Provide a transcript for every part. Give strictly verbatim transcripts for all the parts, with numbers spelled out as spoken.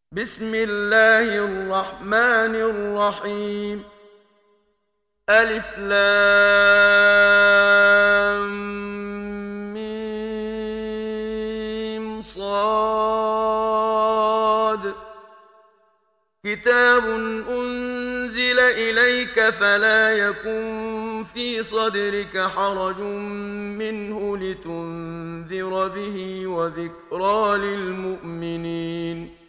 بسم الله الرحمن الرحيم. ألف لام ميم صاد. كتاب أنزل إليك فلا يكن في صدرك حرج منه لتنذر به وذكرى للمؤمنين.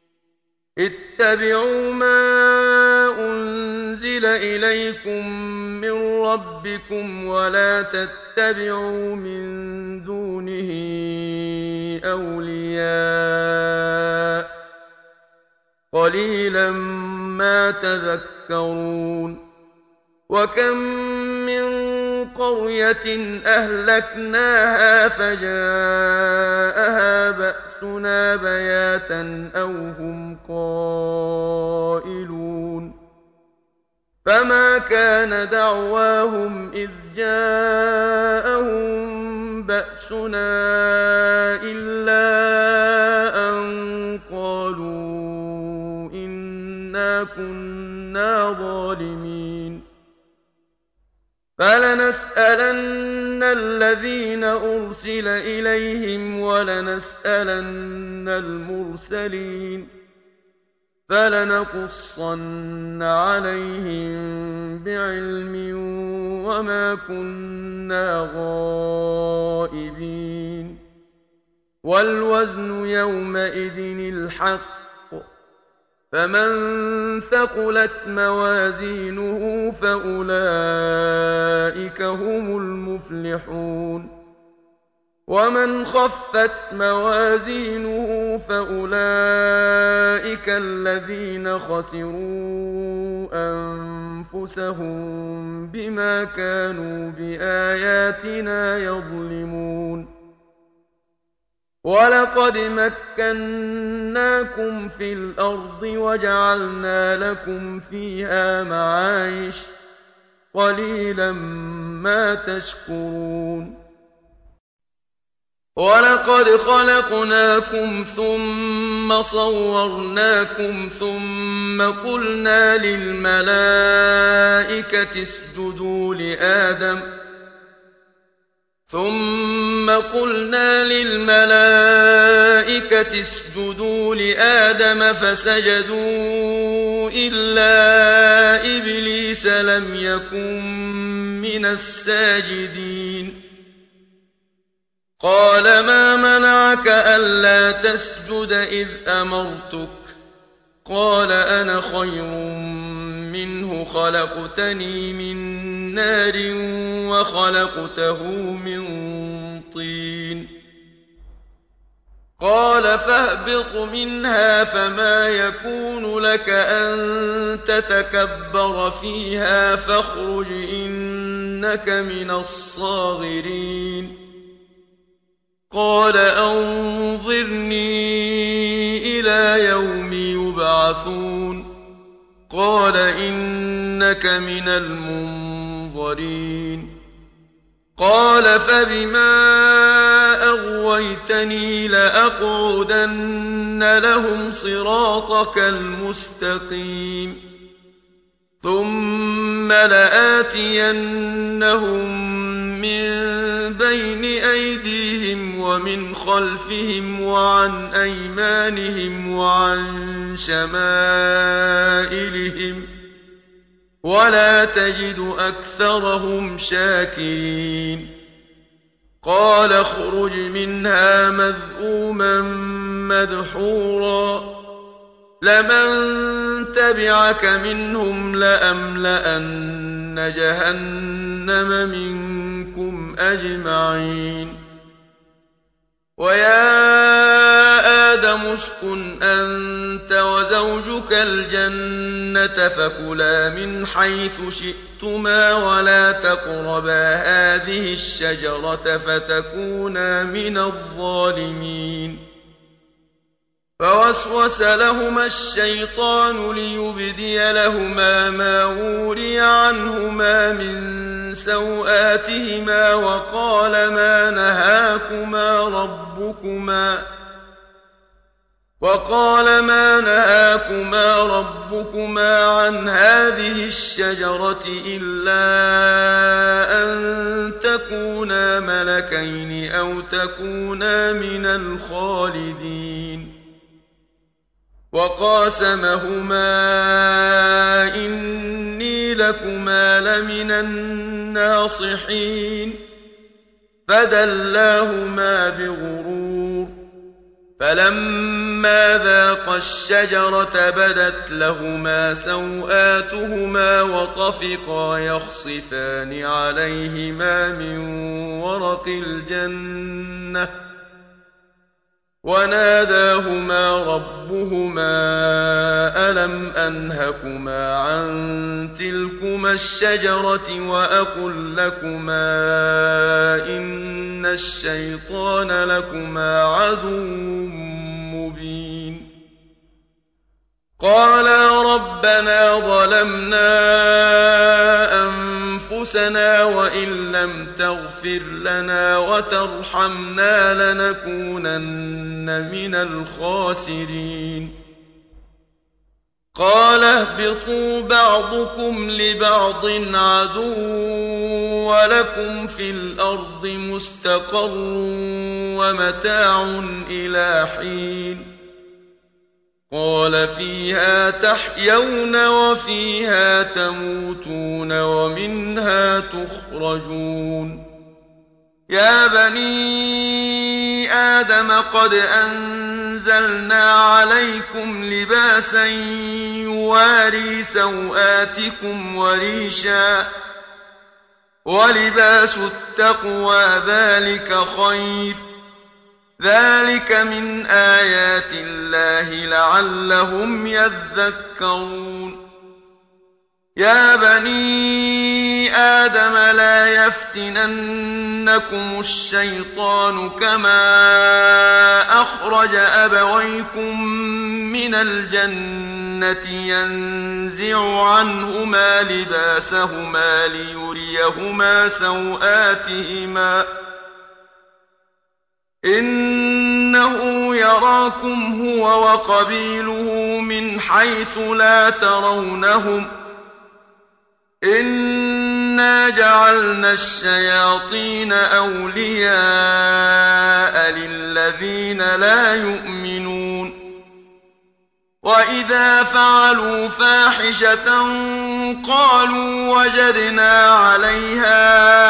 اتبعوا ما أنزل إليكم من ربكم ولا تتبعوا من دونه أولياء قليلا ما تذكرون. وكم من قرية أهلكناها فجاءها بأسنا بياتا أو هم قائلون. فما كان دعواهم إذ جاءهم بأسنا إلا أن قالوا إنا كنا ظالمين. فلنسألن الذين أرسل إليهم ولنسألن المرسلين. فلنقصن عليهم بعلم وما كنا غائبين. والوزن يومئذ الحق. فمن ثقلت موازينه فأولئك هم المفلحون. ومن خفت موازينه فأولئك الذين خسروا أنفسهم بما كانوا بآياتنا يظلمون. ولقد مكناكم في الأرض وجعلنا لكم فيها معايش قليلا ما تشكرون. ولقد خلقناكم ثم صورناكم ثم قلنا للملائكة اسجدوا لآدم ثم قلنا للملائكة اسجدوا لآدم فسجدوا إلا إبليس لم يكن من الساجدين. قال ما منعك ألا تسجد إذ أمرتك؟ قال أنا خير منه خلقتني من نار وخلقته من طين. قال فاهبط منها فما يكون لك أن تتكبر فيها فاخرج إنك من الصاغرين. قال أنظرني إلى يوم يبعثون. قال إنك من المنظرين. قال فبما أغويتني لأقعدن لهم صراطك المستقيم ثم لآتينهم من بين أيديهم ومن خلفهم وعن أيمانهم وعن شمائلهم ولا تجد أكثرهم شاكرين. قال اخرج منها مذءوما مدحورا لمن تبعك منهم لأملأن جهنم منكم أجمعين. ويا آدم اسكن أنت وزوجك الجنة فكلا من حيث شئتما ولا تقربا هذه الشجرة فتكونا من الظالمين. فوسوس لهما الشيطان ليبدي لهما ما وري عنهما من سوآتهما وقال ما نهاكما ربكما وقال ما نهاكما ربكما عن هذه الشجرة إلا أن تكونا ملكين أو تكونا من الخالدين وقاسمهما إني لكما لمن الناصحين فدلاهما بغرور فلما ذاقا الشجرة بدت لهما سوآتهما وطفقا يخصفان عليهما من ورق الجنة وناداهما ربهما ألم أنهكما عن تلكما الشجرة وأقل لكما إن الشيطان لكما عدو مبين قالا ربنا ظلمنا أنفسنا وإن لم تغفر لنا وترحمنا لنكونن من الخاسرين قال اهبطوا بعضكم لبعض عدو ولكم في الأرض مستقر ومتاع إلى حين قال فيها تحيون وفيها تموتون ومنها تخرجون يا بني آدم قد أنزلنا عليكم لباسا يواري سوآتكم وريشا ولباس التقوى ذلك خير ذلك من آيات الله لعلهم يذكرون يا بني آدم لا يفتننكم الشيطان كما أخرج أبويكم من الجنة ينزع عنهما لباسهما ليريهما سوآتهما إنه يراكم هو وقبيله من حيث لا ترونهم إنا جعلنا الشياطين أولياء للذين لا يؤمنون وإذا فعلوا فاحشة قالوا وجدنا عليها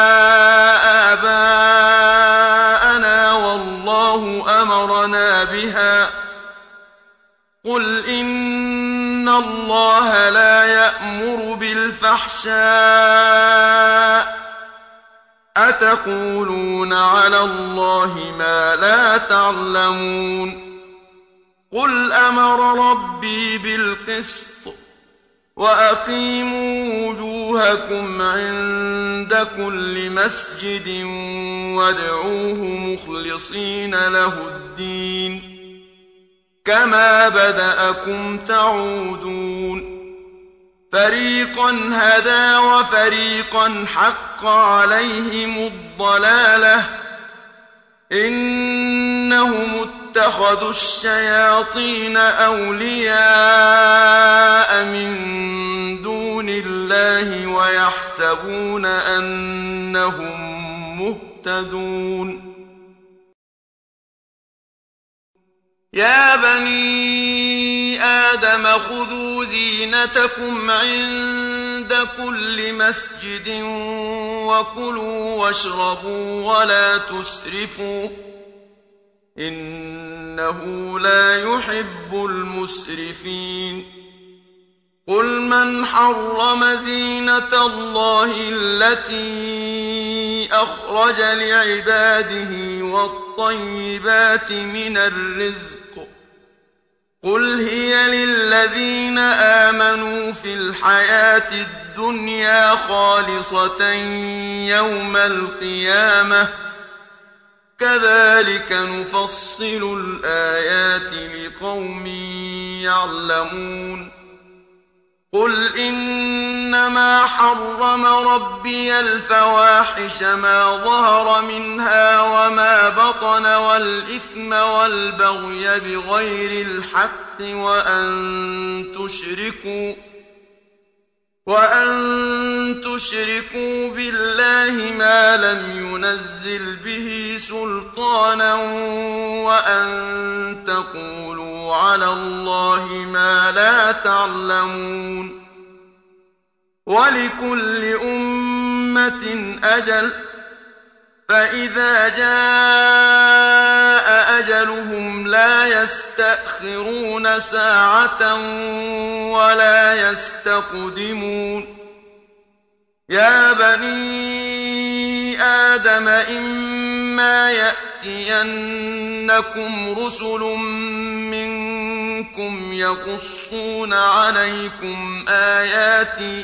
آباءنا والله أمرنا بها قل إن الله لا يأمر بالفحشاء أتقولون على الله ما لا تعلمون قل أمر ربي بالقسط وأقيموا وجوهكم عند كل مسجد وادعوه مخلصين له الدين كما بدأكم تعودون فريقا هدى وفريقا حق عليهم الضلالة إنهم اتخذوا الشياطين أولياء من دون الله ويحسبون أنهم مهتدون يا بني آدم خذوا زينتكم عند كل مسجد وكلوا واشربوا ولا تسرفوا إنه لا يحب المسرفين قل من حرم زينة الله التي أخرج لعباده والطيبات من الرزق قل هي للذين آمنوا في الحياة الدنيا خالصة يوم القيامة كذلك نفصل الآيات لقوم يعلمون قل إنما حرم ربي الفواحش ما ظهر منها وما بطن والإثم والبغي بغير الحق وأن تشركوا وأن تشركوا بالله ما لم ينزل به سلطانا وأن تقولوا على الله ما لا تعلمون ولكل أمة أجل فإذا جاء أجلهم لا يستأخرون ساعة ولا يستقدمون يا بني آدم إما يأتينكم رسل منكم يقصون عليكم آياتي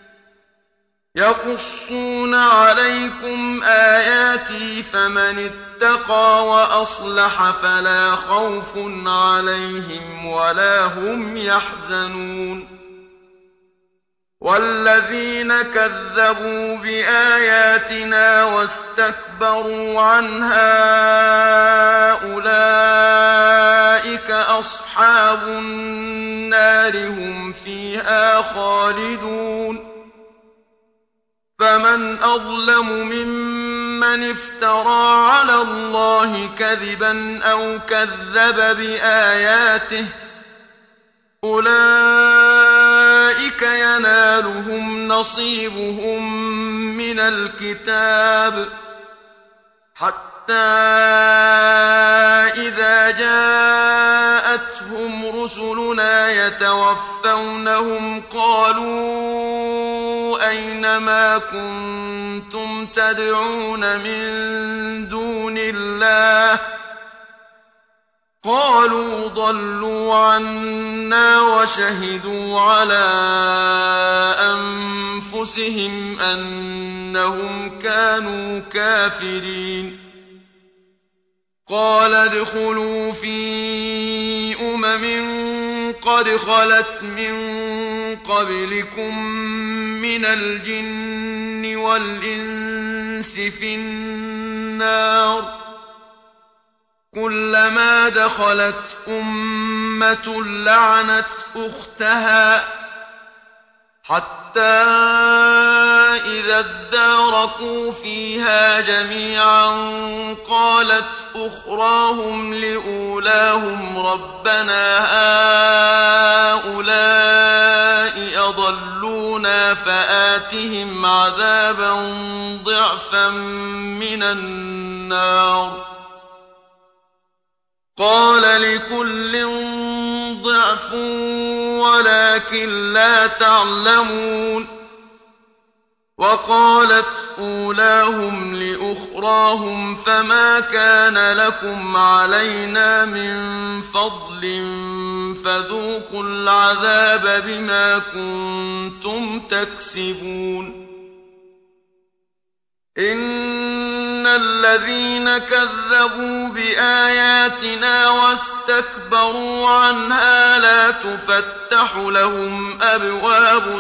يقصون عليكم آياتي فمن اتقى وأصلح فلا خوف عليهم ولا هم يحزنون والذين كذبوا بآياتنا واستكبروا عنها أولئك أصحاب النار هم فيها خالدون فمن أظلم ممن افترى على الله كذبا أو كذب بآياته أولئك ينالهم نصيبهم من الكتاب حتى إذا جاءتهم رسلنا يتوفونهم قالوا أين ما كنتم تدعون من دون الله قالوا ضلوا عنا وشهدوا على أنفسهم أنهم كانوا كافرين قال ادخلوا في أمم قد خلت من قبلكم من الجن والإنس في النار كلما دخلت أمة لعنت أختها حتى إذا اداركوا فيها جميعا قالت أخراهم لأولاهم ربنا هؤلاء أضلونا فآتهم عذابا ضعفا من النار قال لكل ضعف ولكن لا تعلمون وقالت أولاهم لأخراهم فما كان لكم علينا من فضل فذوقوا العذاب بما كنتم تكسبون إن الذين كذبوا بآياتنا واستكبروا عنها لا تفتح لهم أبواب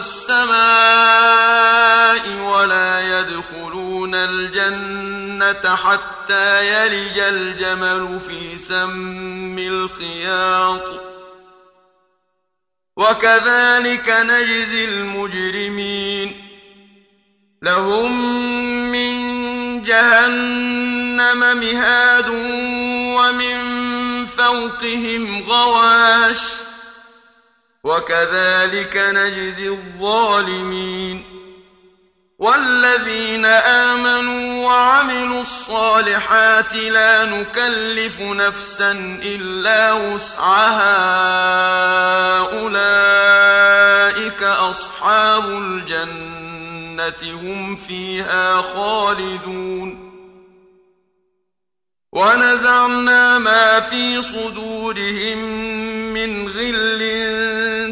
السماء ولا يدخلون الجنة حتى يلج الجمل في سم الخياط وكذلك نجزي المجرمين لهم من جهنم مهاد ومن فوقهم غواش وكذلك نجزي الظالمين والذين آمنوا وعملوا الصالحات لا نكلف نفسا إلا وسعها أولئك أصحاب الجنة هم فيها خالدون ونزعنا ما في صدورهم من غل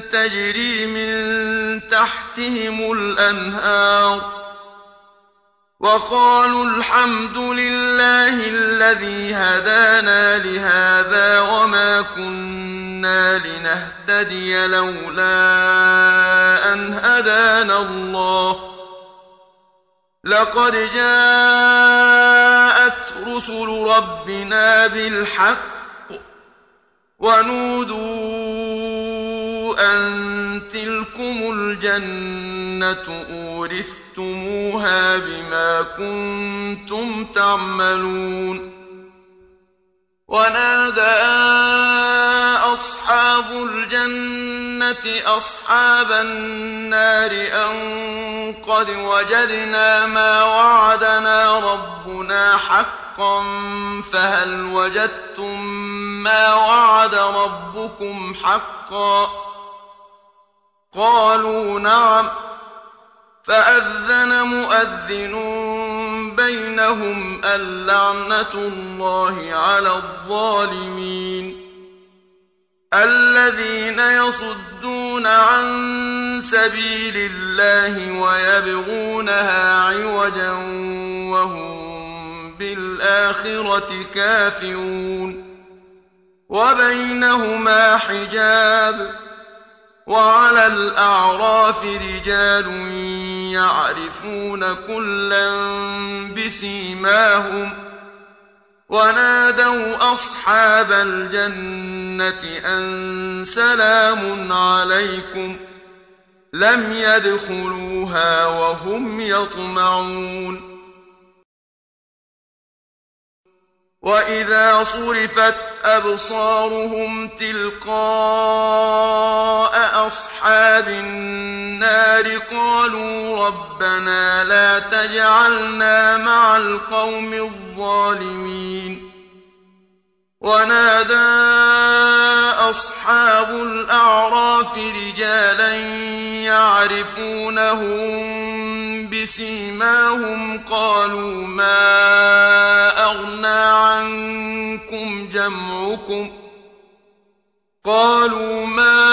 تجري من تحتهم الأنهار وقالوا الحمد لله الذي هدانا لهذا وما كنا لنهتدي لولا أن هدانا الله لقد جاءت رسل ربنا بالحق ونودوا أن تلكم الجنة أورثتموها بما كنتم تعملون ونادى أصحاب الجنة أصحاب النار أن قد وجدنا ما وعدنا ربنا حقا فهل وجدتم ما وعد ربكم حقا قالوا نعم فأذن مؤذن بينهم اللعنة الله على الظالمين الذين يصدون عن سبيل الله ويبغونها عوجا وهم بالآخرة كافرون وبينهما حجاب وعلى الأعراف رجال يعرفون كلا بسيماهم ونادوا أصحاب الجنة أن سلام عليكم لم يدخلوها وهم يطمعون وإذا صرفت أبصارهم تلقاء أصحاب النار قالوا ربنا لا تجعلنا مع القوم الظالمين ونادى أصحاب الأعراف رجالا يعرفونهم بسيماهم قالوا ما أغنى عنكم جمعكم قالوا ما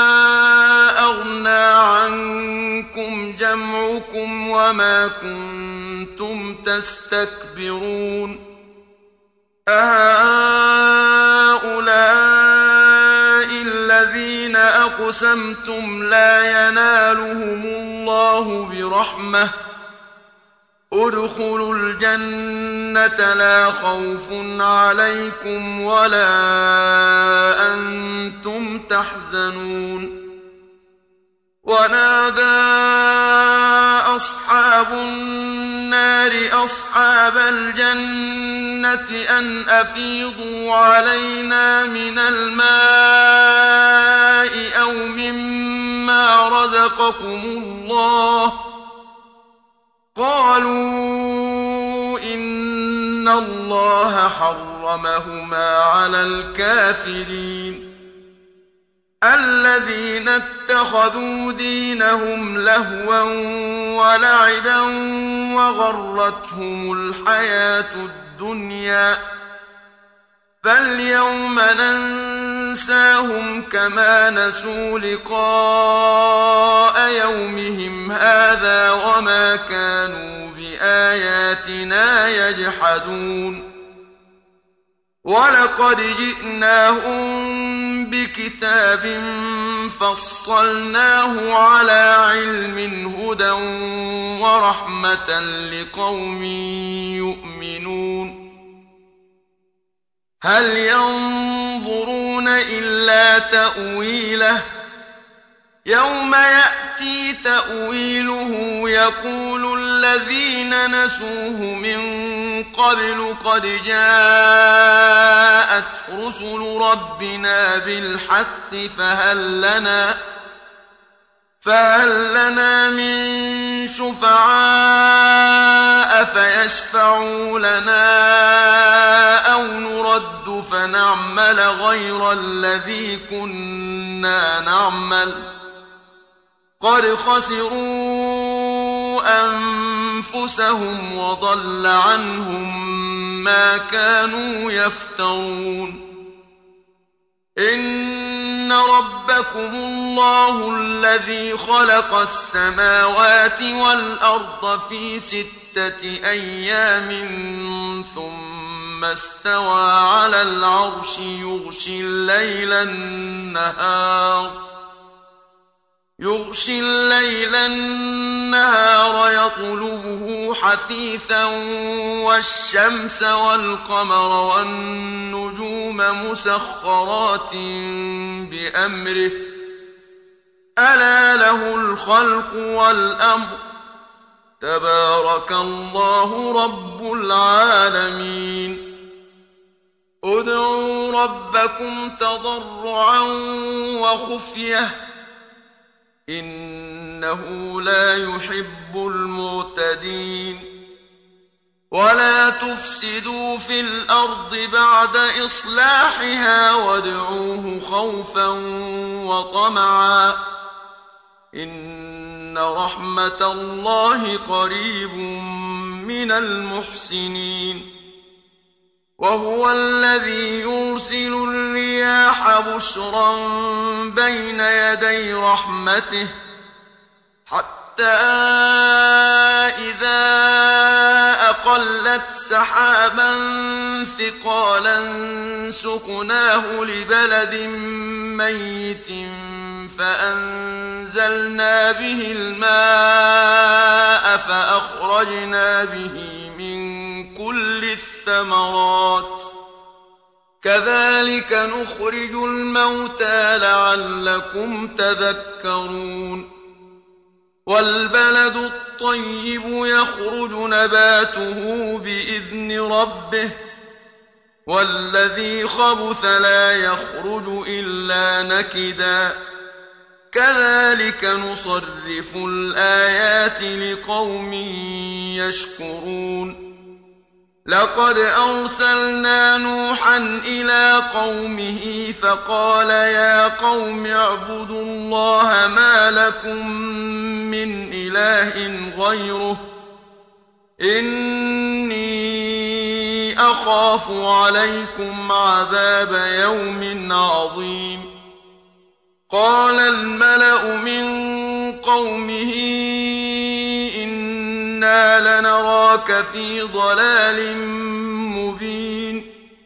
أغنى عنكم جمعكم وما كنتم تستكبرون أهؤلاء الذين أقسمتم لا ينالهم الله برحمة ادخلوا الجنة لا خوف عليكم ولا أنتم تحزنون ونادى أصحاب النار أصحاب الجنة أن أفيضوا علينا من الماء أو مما رزقكم الله قالوا إن الله حرمهما على الكافرين الذين اتخذوا دينهم لهوا ولعبا وغرتهم الحياة الدنيا فاليوم ننساهم كما نسوا لقاء يومهم هذا وما كانوا بآياتنا يجحدون ولقد جئناهم بكتاب فصلناه على علم هدى ورحمة لقوم يؤمنون هل ينظرون إلا تأويله يوم يأتي تأويله يقول الذين نسوه من قبل قد جاءت رسل ربنا بالحق فهل لنا فهل لنا من شفعاء فيشفعوا لنا أو نرد فنعمل غير الذي كنا نعمل قد خسروا أنفسهم وضل عنهم ما كانوا يفترون إن ربك ربكم الله الذي خلق السماوات والأرض في ستة أيام ثم استوى على العرش يغشي الليل النهار يغشي الليل النهار يطلبه حثيثا والشمس والقمر والنجوم مسخرات بأمره ألا له الخلق والأمر تبارك الله رب العالمين ادعوا ربكم تضرعا وخفية إنه لا يحب المعتدين ولا تفسدوا في الأرض بعد إصلاحها وادعوه خوفا وطمعا إن رحمة الله قريب من المحسنين وهو الذي يرسل الرياح بشرا بين يدي رحمته حتى إذا أقلت سحابا ثقالا سقناه لبلد ميت فأنزلنا به الماء فأخرجنا به من كل الثمرات كذلك نخرج الموتى لعلكم تذكرون والبلد الطيب يخرج نباته بإذن ربه والذي خبث لا يخرج إلا نكدا كذلك نصرف الآيات لقوم يشكرون لقد أرسلنا نوحا إلى قومه فقال يا قوم اعبدوا الله ما لكم من إله غيره إني أخاف عليكم عذاب يوم عظيم قال الملأ من قومه إنا لنراك في ضلال مبين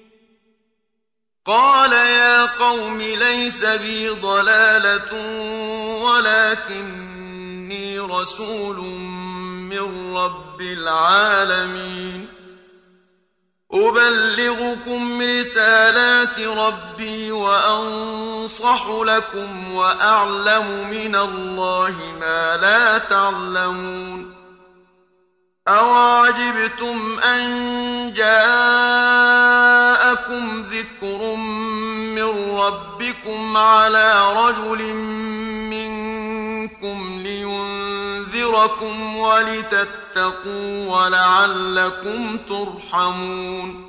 قال يا قوم ليس بي ضلالة ولكني رسول من رب العالمين أبلغكم رسالات ربي وأنصح لكم وأعلم من الله ما لا تعلمون أوعجبتم أن جاءكم ذكر من ربكم على رجل منكم لينذركم ولتتقوا ولعلكم ترحمون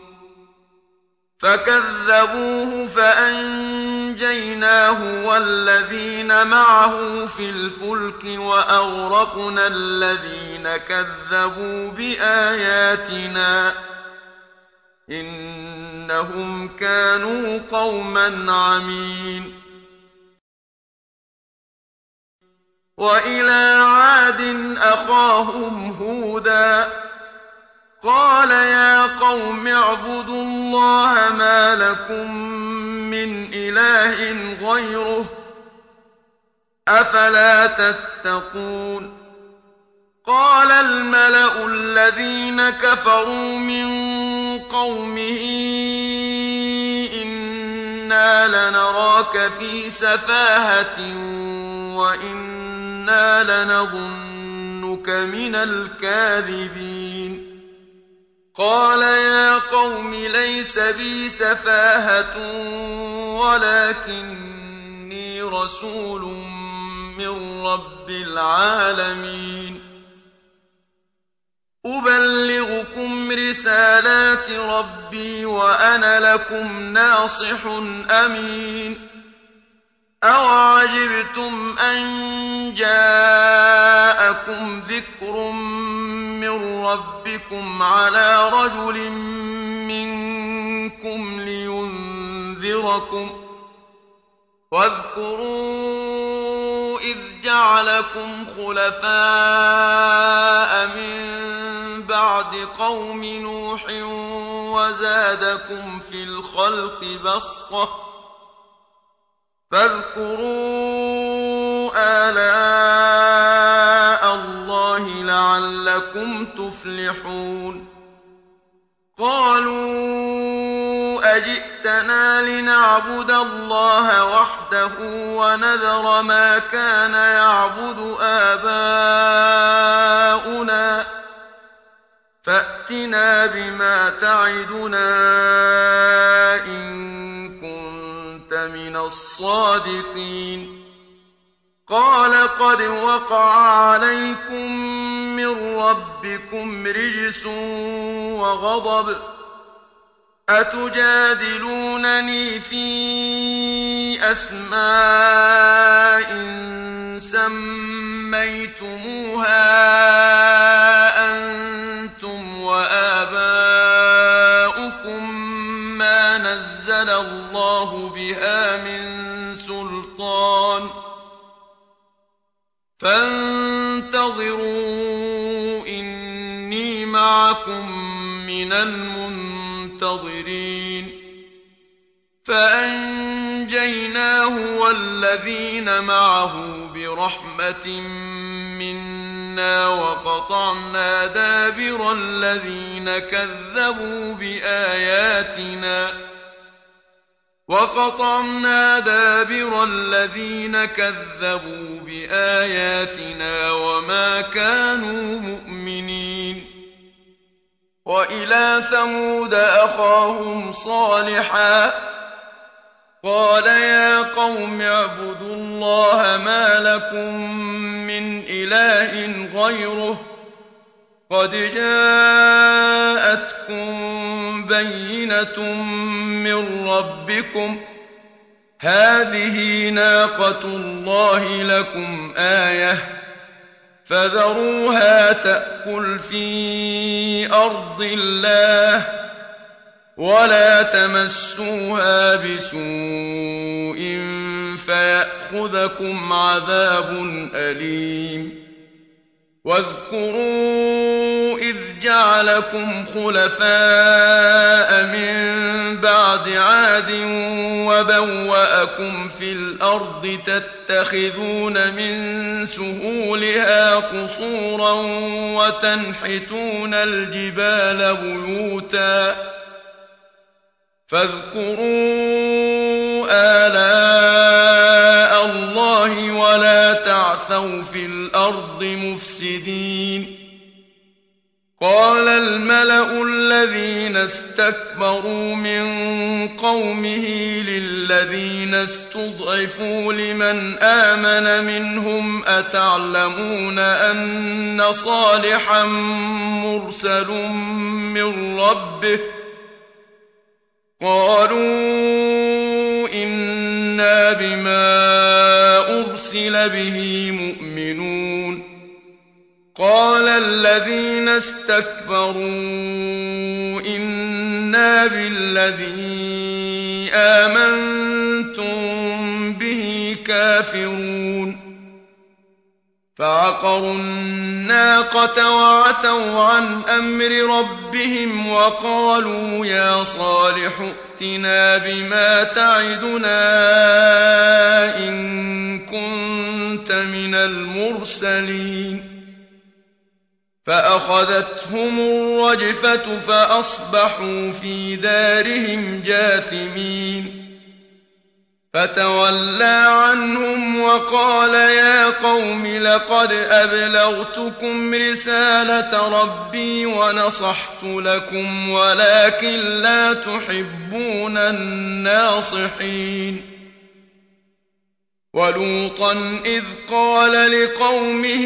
فكذبوه فأنجيناه والذين معه في الفلك وأغرقنا الذين كذبوا بآياتنا إنهم كانوا قوما عمين وإلى عاد أخاهم هودا قال يا قوم اعبدوا الله ما لكم من إله غيره أفلا تتقون قال الملأ الذين كفروا من قومه إنا لنراك في سفاهة وإنا لنظنك من الكاذبين قال يا قوم ليس بي سفاهة ولكني رسول من رب العالمين أبلغكم رسالات ربي وأنا لكم ناصح أمين أوعجبتم أن جاءكم ذكر من ربكم على رجل منكم لينذركم واذكروا إذ جعلكم خلفاء من بعد قوم نوح وزادكم في الخلق بسطة فاذكروا آلاء الله لعلكم تفلحون قالوا أجئتنا لنعبد الله وحده ونذر ما كان يعبد آباؤنا فأتنا بما تعدنا إن كنت من الصادقين قال قد وقع عليكم من ربكم رجس وغضب أتجادلونني في أسماء سميتموها أنتم وآباؤكم ما نزل الله بها من سلطان فانتظروا إني معكم من المنتظرين فأنجيناه والذين معه برحمة منا وقطعنا دابر الذين كذبوا بآياتنا وقطعنا دابر الذين كذبوا بآياتنا وما كانوا مؤمنين وإلى ثمود أخاهم صالحا قال يا قوم اعبدوا الله ما لكم من إله غيره قد جاءتكم بينة من ربكم هذه ناقة الله لكم آية فذروها تأكل في أرض الله ولا تمسوها بسوء فيأخذكم عذاب أليم واذكروا إذ جعلكم خلفاء من بعد عاد وبوأكم في الأرض تتخذون من سهولها قصورا وتنحتون الجبال بيوتا فاذكروا آلاء الله ولا تعثوا في الأرض مفسدين قال الملأ الذين استكبروا من قومه للذين استضعفوا لمن آمن منهم أتعلمون أن صالحا مرسل من ربه قالوا إنا بما أرسل به مؤمنون قال الذين استكبروا إنا بالذي آمنتم به كافرون فعقروا الناقة وعتوا عن أمر ربهم وقالوا يا صالح ائتنا بما تعدنا إن كنت من المرسلين فأخذتهم الرجفة فأصبحوا في دارهم جاثمين فتولى عنهم وقال يا قوم لقد أبلغتكم رسالة ربي ونصحت لكم ولكن لا تحبون الناصحين ولوطا إذ قال لقومه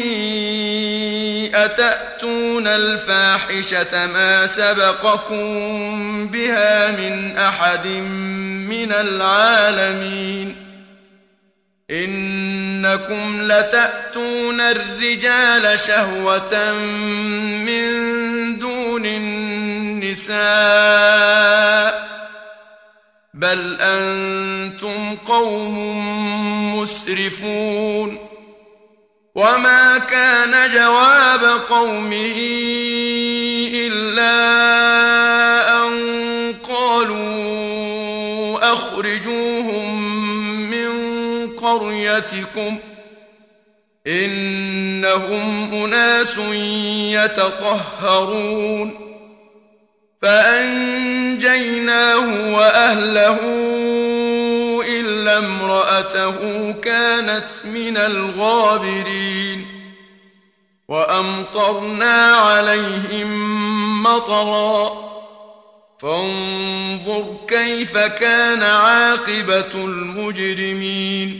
أتأتون الفاحشة ما سبقكم بها من أحد من العالمين إنكم لتأتون الرجال شهوة من دون النساء بل أنتم قوم مسرفون وما كان جواب قومه إلا أن قالوا أخرجوهم من قريتكم إنهم أناس يتطهرون فأنجيناه وأهله إلا امرأته كانت من الغابرين وأمطرنا عليهم مطرا فانظر كيف كان عاقبة المجرمين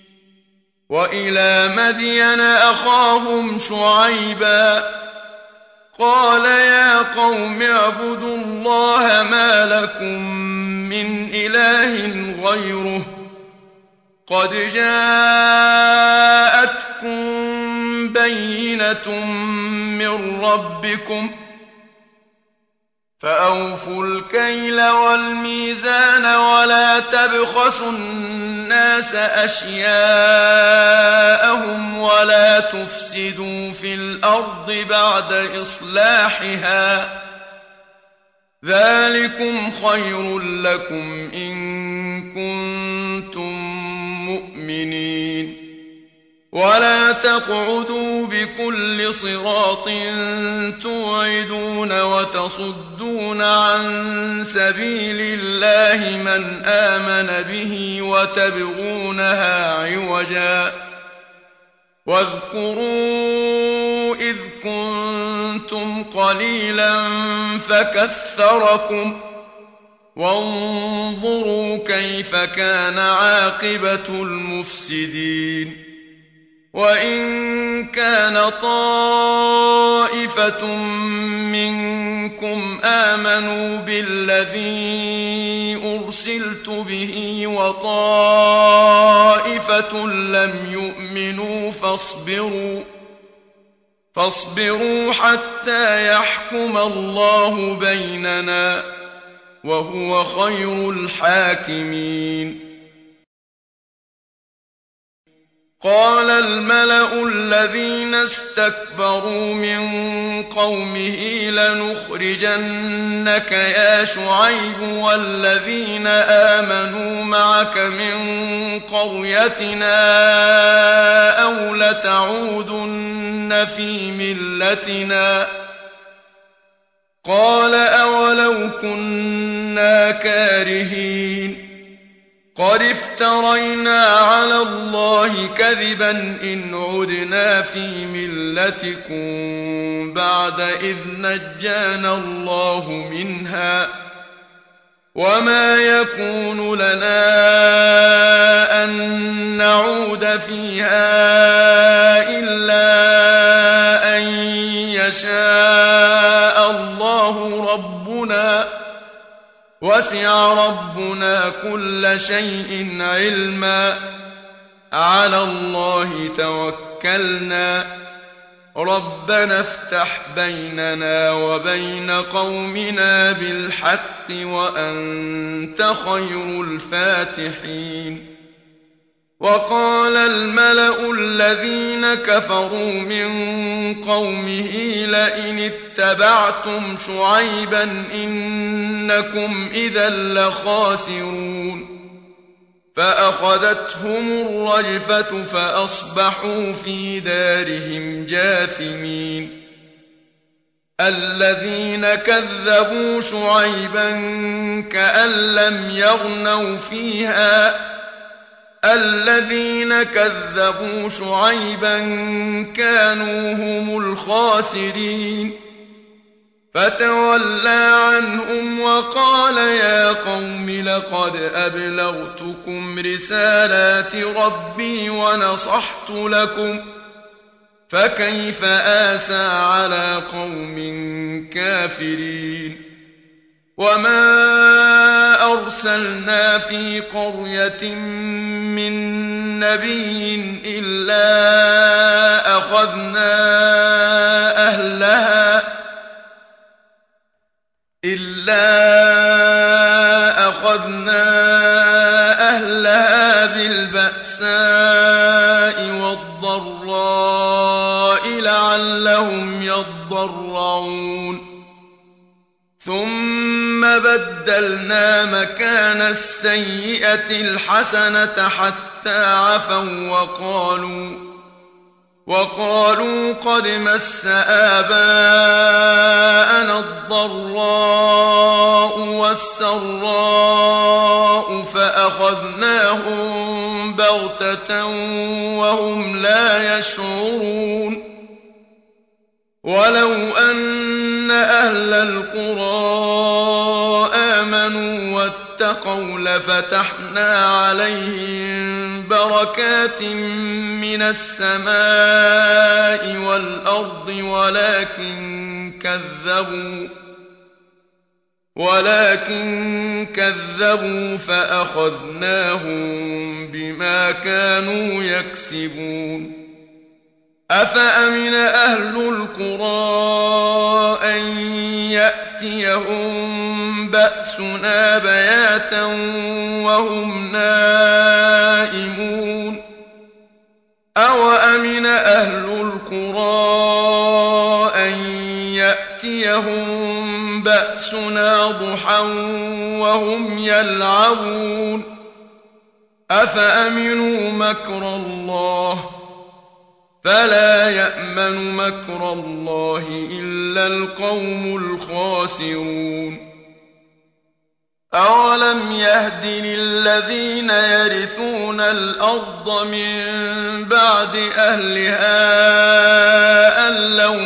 وإلى مدين أخاهم شعيبا قال يا قوم اعبدوا الله ما لكم من إله غيره قد جاءتكم بينة من ربكم فأوفوا الكيل والميزان ولا تبخسوا الناس أشياءهم ولا تفسدوا في الأرض بعد إصلاحها ذلكم خير لكم إن كنتم مؤمنين ولا تقعدوا بكل صراط توعدون وتصدون عن سبيل الله من آمن به وتبغونها عوجا واذكروا إذ كنتم قليلا فكثركم وانظروا كيف كان عاقبة المفسدين وإن كان طائفة منكم آمنوا بالذي أرسلت به وطائفة لم يؤمنوا فاصبروا فاصبروا حتى يحكم الله بيننا وهو خير الحاكمين قال الملأ الذين استكبروا من قومه لنخرجنك يا شعيب والذين آمنوا معك من قريتنا أو لتعودن في ملتنا قال أولو كنا كارهين قد افترينا على الله كذبا إن عدنا في ملتكم بعد إذ نجانا الله منها وما يكون لنا أن نعود فيها إلا أن يشاء الله ربنا وسع ربنا كل شيء علما على الله توكلنا ربنا افتح بيننا وبين قومنا بالحق وأنت خير الفاتحين وقال الملأ الذين كفروا من قومه لئن اتبعتم شعيبا إنكم إذا لخاسرون فأخذتهم الرجفة فأصبحوا في دارهم جاثمين الذين كذبوا شعيبا كأن لم يغنوا فيها الذين كذبوا شعيبا كانوا هم الخاسرين فتولى عنهم وقال يا قوم لقد أبلغتكم رسالات ربي ونصحت لكم فكيف آسى على قوم كافرين وما أرسلنا في قرية من نبي إلا أخذنا أهلها إلا أخذنا بالبأساء والضراء لعلهم يضرعون ثم بدلنا مكان السيئة الحسنة حتى عفوا وقالوا وقالوا قد مس آباءنا الضراء والسراء فأخذناهم بغتة وهم لا يشعرون ولو أن أهل القرى آمنوا واتقوا لفتحنا عليهم بركات من السماء والأرض ولكن كذبوا ولكن كذبوا فأخذناهم بما كانوا يكسبون أفأمن أهل القرى أن يأتيهم بأسنا بياتا وهم نائمون أوأمن أهل القرى أن يأتيهم بأسنا ضحى وهم يلعبون أفأمنوا مكر الله فلا يأمن مكر الله إلا القوم الخاسرون أولم يهد للذين يرثون الأرض من بعد أهلها أن لو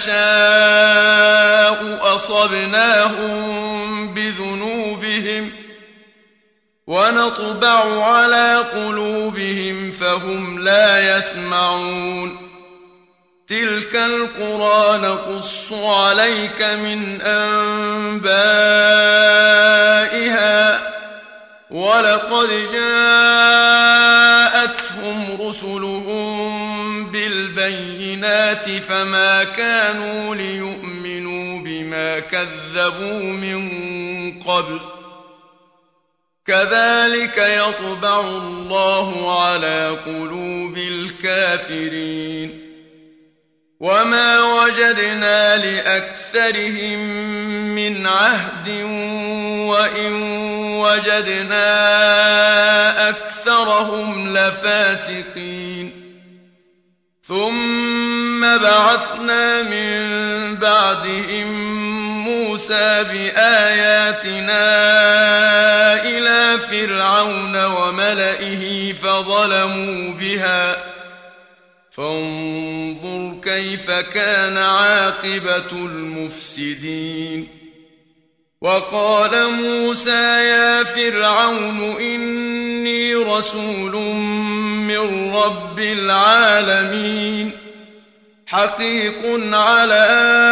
نشاء أصبناهم بذنوبهم ونطبع على قلوبهم فهم لا يسمعون تلك القرى نقص عليك من أنبائها ولقد جاءتهم رسلهم بالبينات فما كانوا ليؤمنوا بما كذبوا من قبل كذلك يطبع الله على قلوب الكافرين وما وجدنا لأكثرهم من عهد وإن وجدنا أكثرهم لفاسقين ثم بعثنا من بعدهم موسى بآياتنا إلى فرعون وملئه فظلموا بها فانظر كيف كان عاقبة المفسدين وقال موسى يا فرعون إني رسول من رب العالمين حقيق على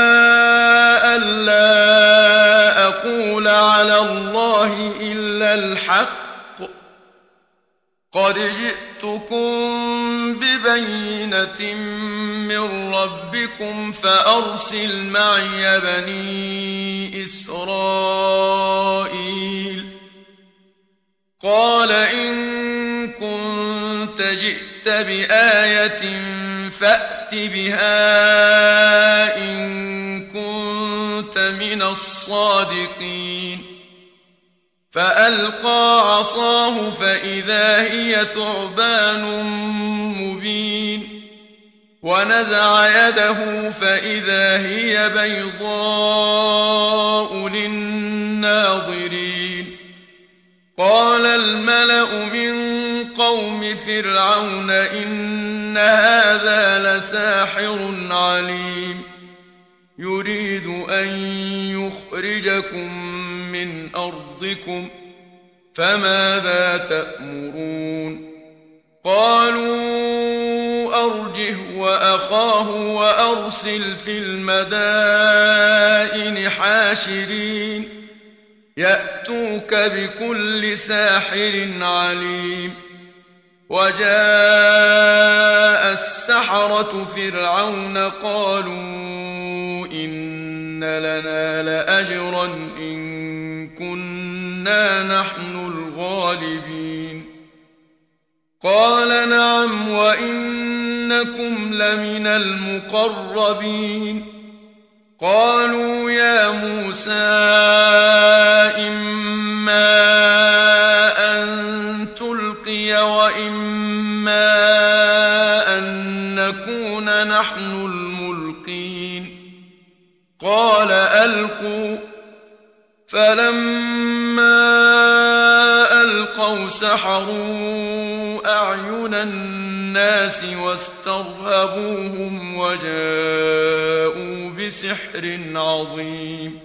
ألا أقول على الله إلا الحق قد جئتكم ببينة من ربكم فأرسل معي بني إسرائيل قال إن كنت جئت بآية فأت بها إن كنت من الصادقين فألقى عصاه فإذا هي ثعبان مبين ونزع يده فإذا هي بيضاء للناظرين قال الملأ من قوم فرعون إن هذا لساحر عليم يريد أن يخرجكم من أرضكم فماذا تأمرون قالوا أرجه وأخاه وأرسل في المدائن حاشرين يأتوك بكل ساحر عليم وجاء السحرة فرعون قالوا إن لنا لأجرا إن كنا نحن الغالبين قال نعم وإنكم لمن المقربين قالوا يا موسى إما أن تلقي وإما أن نكون نحن الملقين قال ألقوا فلما ألقوا سحروا أعين الناس واسترهبوهم وجاءوا بسحر عظيم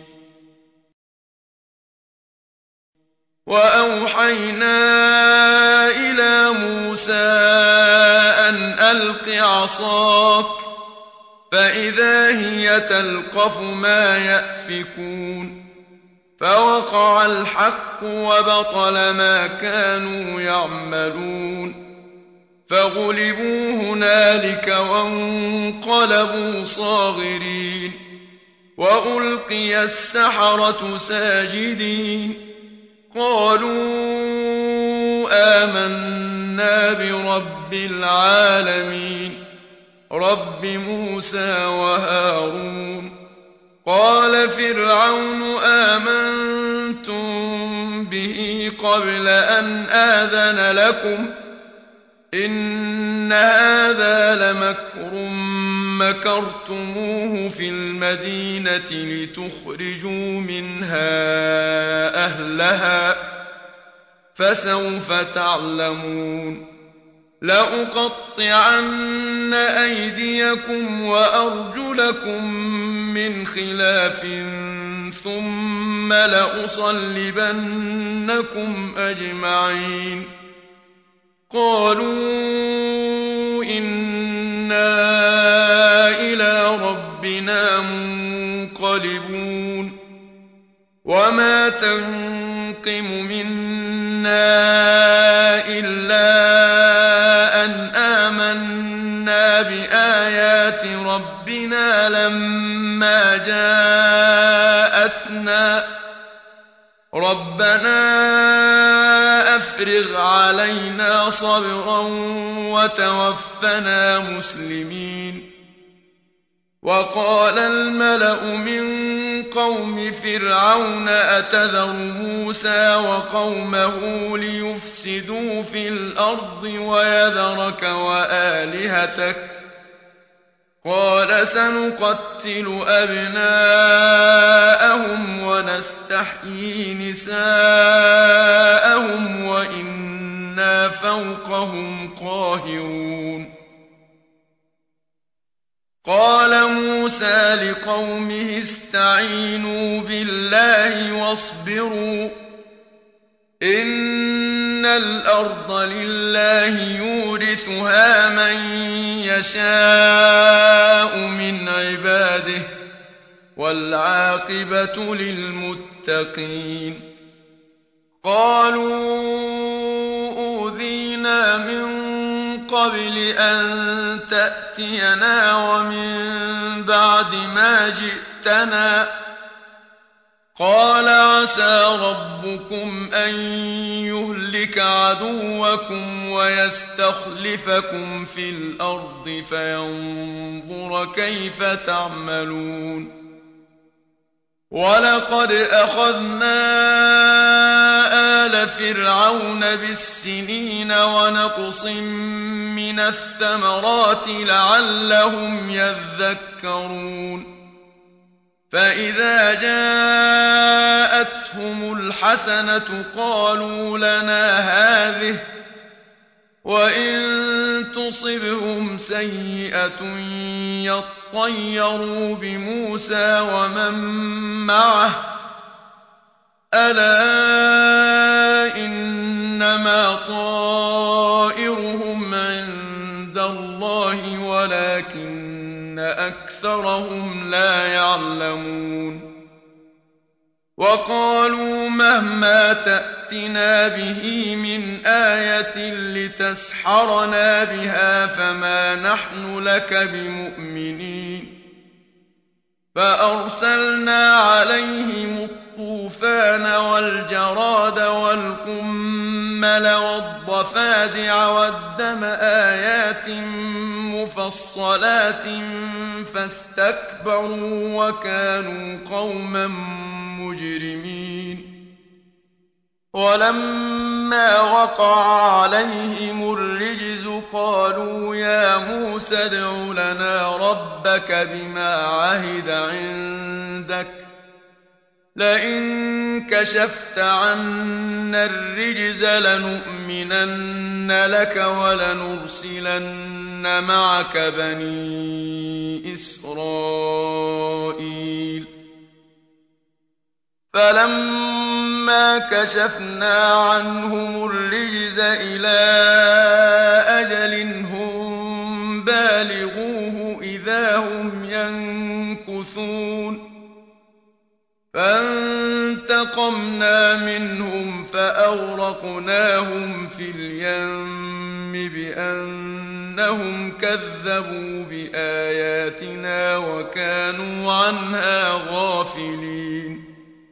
وأوحينا إلى موسى أن ألق عصاك فإذا هي تلقف ما يأفكون فوقع الحق وبطل ما كانوا يعملون فغلبوا هنالك وانقلبوا صاغرين وألقي السحرة ساجدين قالوا آمنا برب العالمين رب موسى وهارون قال فرعون آمنتم به قبل أن آذن لكم إن هذا لمكر مكرتموه في المدينة لتخرجوا منها أهلها فسوف تعلمون لأقطعن أيديكم وأرجلكم من خلاف ثم لأصلبنكم أجمعين قالوا إنا إلى ربنا منقلبون وما تنقم منا إلا أن آمنا بآيات ربنا لما جاءتنا ربنا أفرغ علينا صبرا وتوفنا مسلمين وقال الملأ من قوم فرعون أتذر موسى وقومه ليفسدوا في الأرض ويذرك وآلهتك قال سنقتل أبناءهم ونستحيي نساءهم وإنا فوقهم قاهرون قال موسى لقومه استعينوا بالله واصبروا إن الأرض لله يورثها من يشاء من عباده والعاقبة للمتقين قالوا أوذينا من قبل أن تأتينا ومن بعد ما جئتنا قال عسى ربكم أن يهلك عدوكم ويستخلفكم في الأرض فينظر كيف تعملون ولقد أخذنا آل فرعون بالسنين ونقص من الثمرات لعلهم يذكرون فإذا جاءتهم الحسنة قالوا لنا هذه وإن تصبهم سيئة يطيروا بموسى ومن معه ألا إنما طائرهم عند الله ولكن أكثرهم لا يعلمون وقالوا مهما تأتنا به من آية لتسحرنا بها فما نحن لك بمؤمنين فأرسلنا عليهم الطوفان والجراد والقمل والضفادع والدم آيات مفصلات فاستكبروا وكانوا قوما مجرمين ولما وقع عليهم الرجز قالوا يا موسى ادع لنا ربك بما عهد عندك لئن كشفت عنا الرجز لنؤمنن لك ولنرسلن معك بني إسرائيل فلما كشفنا عنهم الرجز إلى أجل هم بالغوه إذا هم ينكثون فانتقمنا منهم فأغرقناهم في اليم بأنهم كذبوا بآياتنا وكانوا عنها غافلين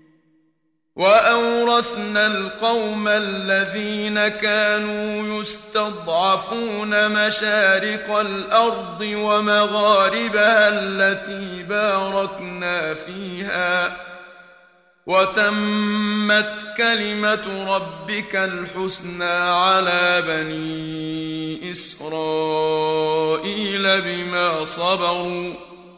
وأورثنا القوم الذين كانوا يستضعفون مشارق الأرض ومغاربها التي باركنا فيها وتمت كلمة ربك الحسنى على بني إسرائيل بما صبروا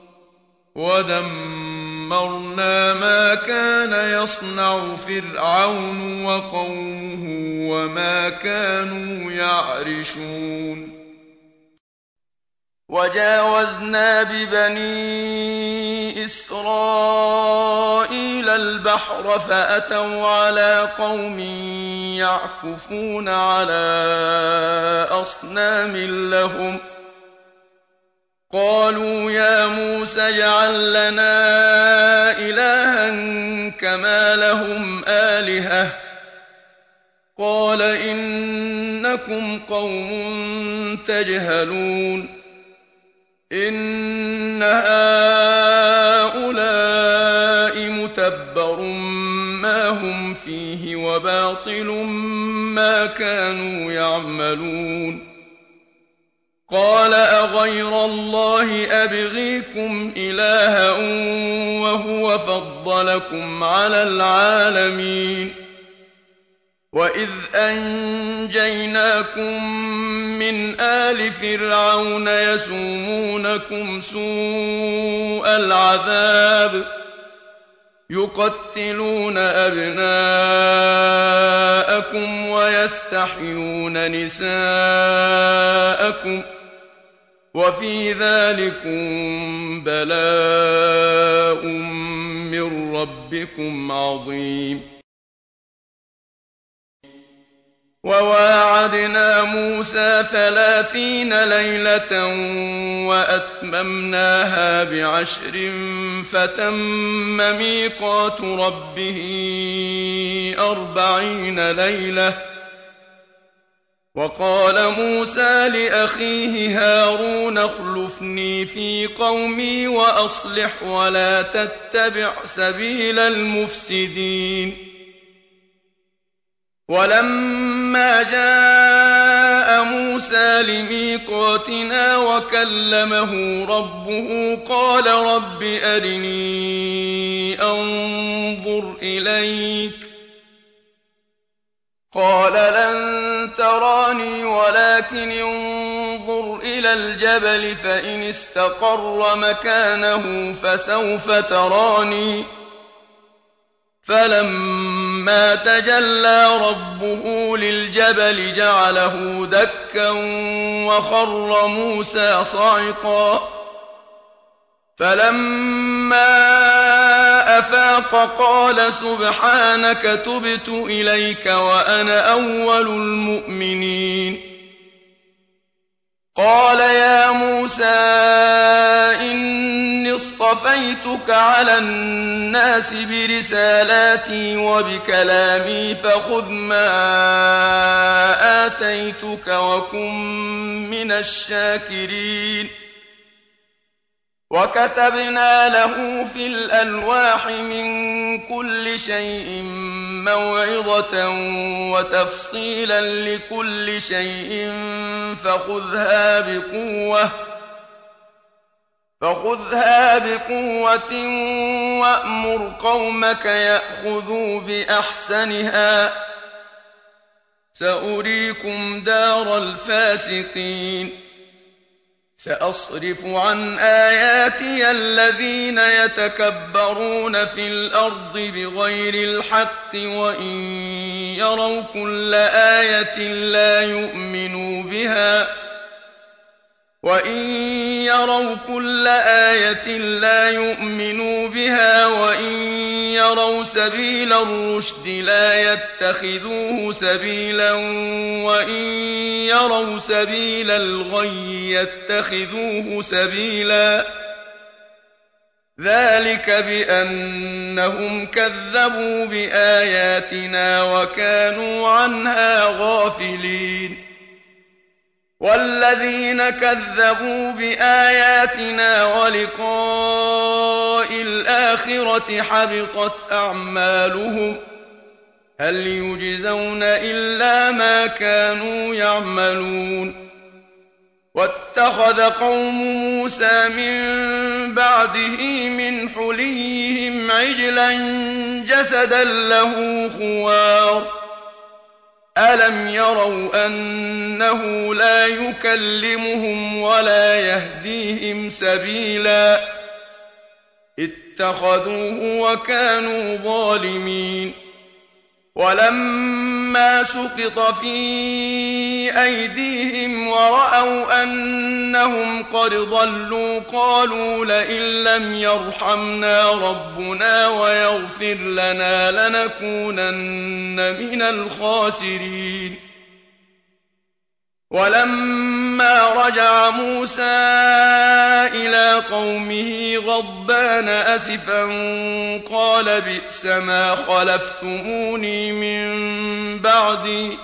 ودمرنا ما كان يصنع فرعون وقومه وما كانوا يعرشون وجاوزنا ببني إسرائيل البحر فأتوا على قوم يعكفون على أصنام لهم قالوا يا موسى اجعل لنا إلها كما لهم آلهة قال إنكم قوم تجهلون إن هؤلاء متبر ما هم فيه وباطل ما كانوا يعملون قال أغير الله أبغيكم إلها وهو فضلكم على العالمين وإذ أنجيناكم من آل فرعون يسومونكم سوء العذاب يقتلون أبناءكم ويستحيون نساءكم وفي ذلكم بلاء من ربكم عظيم وواعدنا موسى ثلاثين ليلة وأتممناها بعشر فتم ميقات ربه أربعين ليلة وقال موسى لأخيه هارون اخلفني في قومي وأصلح ولا تتبع سبيل المفسدين ولما جاء موسى لميقاتنا وكلمه ربه قال رب أرني أنظر إليك قال لن تراني ولكن انظر إلى الجبل فإن استقر مكانه فسوف تراني فلما تجلى ربه للجبل جعله دكا وخر موسى صعقا فلما أفاق قال سبحانك تبت إليك وأنا أول المؤمنين قال يا موسى إني اصطفيتك على الناس برسالاتي وبكلامي فخذ ما آتيتك وكن من الشاكرين وكتبنا له في الألواح من كل شيء موعظة وتفصيلا لكل شيء فخذها بقوة فخذها بقوة وأمر قومك يأخذوا بأحسنها سأريكم دار الفاسقين سأصرف عن آياتي الذين يتكبرون في الأرض بغير الحق وإن يروا كل آية لا يؤمنوا بها وإن يروا كل آية لا يؤمنوا بها وإن يروا سبيل الرشد لا يتخذوه سبيلا وإن يروا سبيل الغي يتخذوه سبيلا ذلك بأنهم كذبوا بآياتنا وكانوا عنها غافلين والذين كذبوا بآياتنا ولقاء الآخرة حبطت أعمالهم هل يجزون إلا ما كانوا يعملون واتخذ قوم موسى من بعده من حليهم عجلا جسدا له خوار ألم يروا أنه لا يكلمهم ولا يهديهم سبيلا اتخذوه وكانوا ظالمين ولما سقط في أيديهم ورأوا أنهم قد ضلوا قالوا لئن لم يرحمنا ربنا ويغفر لنا لنكونن من الخاسرين ولما رجع موسى إلى قومه غضبان أسفا قال بئس ما خلفتموني من بعدي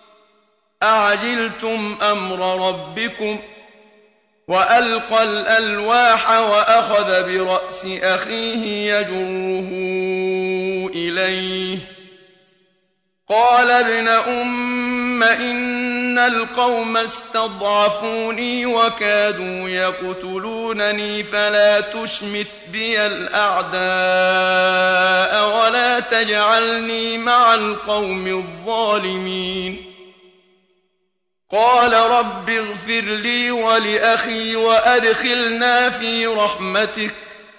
أعجلتم أمر ربكم وألقى الألواح وأخذ برأس أخيه يجره إليه قال ابن أم إن القوم استضعفوني وكادوا يقتلونني فلا تشمت بي الأعداء ولا تجعلني مع القوم الظالمين قال رب اغفر لي ولأخي وأدخلنا في رحمتك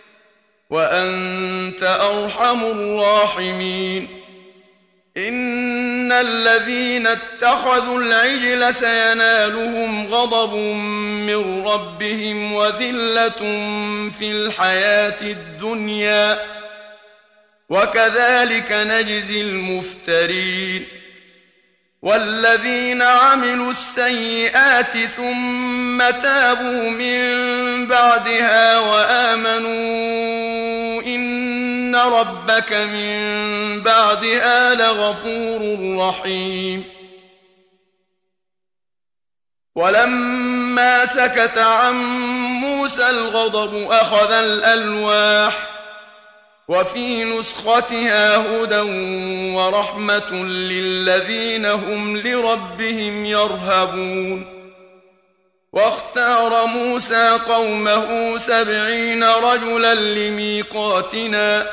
وأنت أرحم الراحمين إن الذين اتخذوا العجل سينالهم غضب من ربهم وذلة في الحياة الدنيا وكذلك نجزي المفترين والذين عملوا السيئات ثم تابوا من بعدها وآمنوا إن ربك من بعدها لغفور رحيم ولما سكت عن موسى الغضب أخذ الألواح وفي نسختها هدى ورحمة للذين هم لربهم يرهبون واختار موسى قومه سبعين رجلا لميقاتنا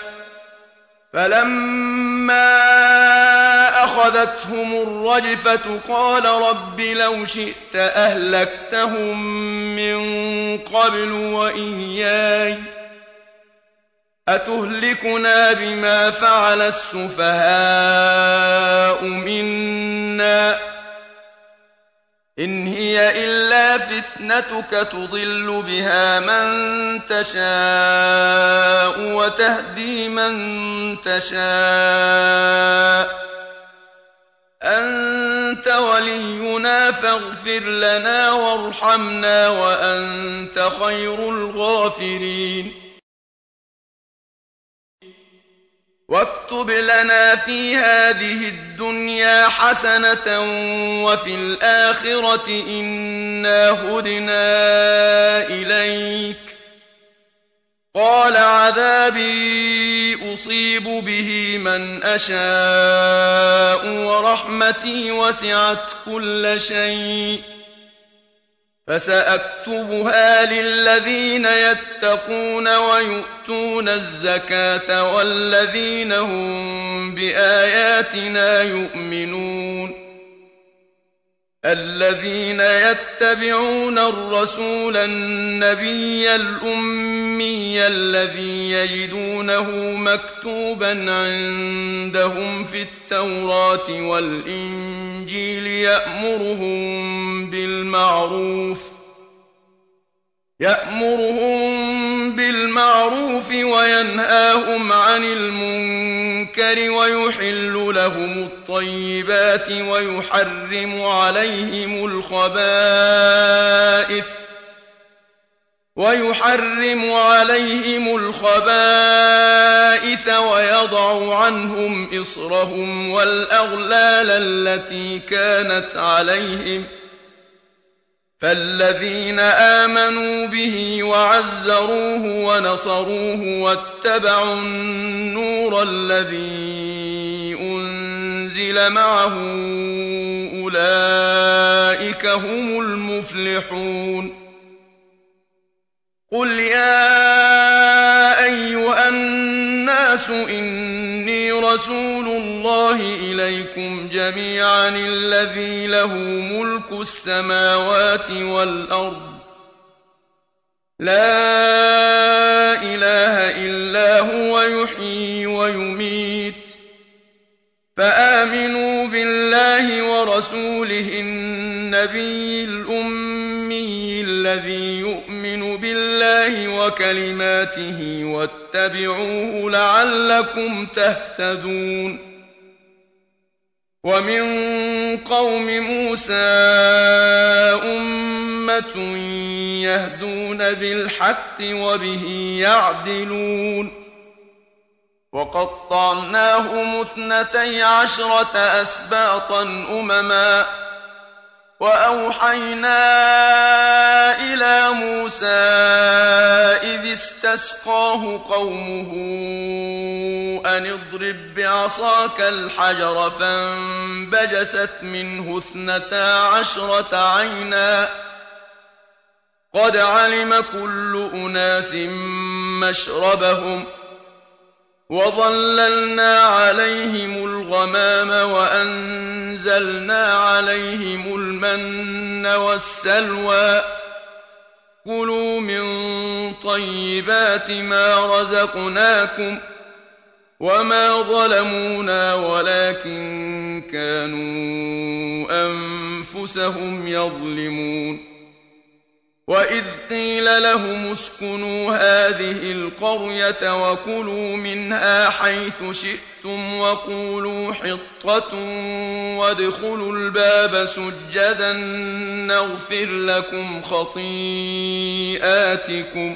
فلما أخذتهم الرجفة قال رب لو شئت أهلكتهم من قبل وإياي أتهلكنا بما فعل السفهاء منا إن هي إلا فتنتك تضل بها من تشاء وتهدي من تشاء أنت ولينا فاغفر لنا وارحمنا وأنت خير الغافرين واكتب لنا في هذه الدنيا حسنة وفي الآخرة إنا هدنا إليك قال عذابي أصيب به من أشاء ورحمتي وسعت كل شيء فسأكتبها للذين يتقون ويؤتون الزكاة والذين هم بآياتنا يؤمنون الذين يتبعون الرسول النبي الأمي الذي يجدونه مكتوبا عندهم في التوراة والإنجيل يأمرهم بالمعروف يأمرهم بالمعروف وينهاهم عن المنكر ويحل لهم الطيبات ويحرم عليهم الخبائث ويحرم عليهم الخبائث ويضع عنهم إصرهم والأغلال التي كانت عليهم فالذين آمنوا به وعزروه ونصروه واتبعوا النور الذي أنزل معه أولئك هم المفلحون قل يا أيها الناس إني رسول الله إليكم جميعا الذي له ملك السماوات والأرض لا إله إلا هو يحيي ويميت فآمنوا بالله ورسوله النبي الأمي الذي يؤمن بالله وكلماته واتبعوه لعلكم تهتدون ومن قوم موسى أمة يهدون بالحق وبه يعدلون وقطعناهم اثنتي عشرة أسباطا أمما وأوحينا إلى موسى إذ استسقاه قومه أن اضرب بعصاك الحجر فانبجست منه اثنتا عشرة عينا قد علم كل أناس مشربهم وظللنا عليهم الغمام وأنزلنا عليهم المن والسلوى كلوا من طيبات ما رزقناكم وما ظلمونا ولكن كانوا أنفسهم يظلمون وإذ قيل لهم اسكنوا هذه القرية وكلوا منها حيث شئتم وقولوا حطة وادخلوا الباب سجدا نغفر لكم خطيئاتكم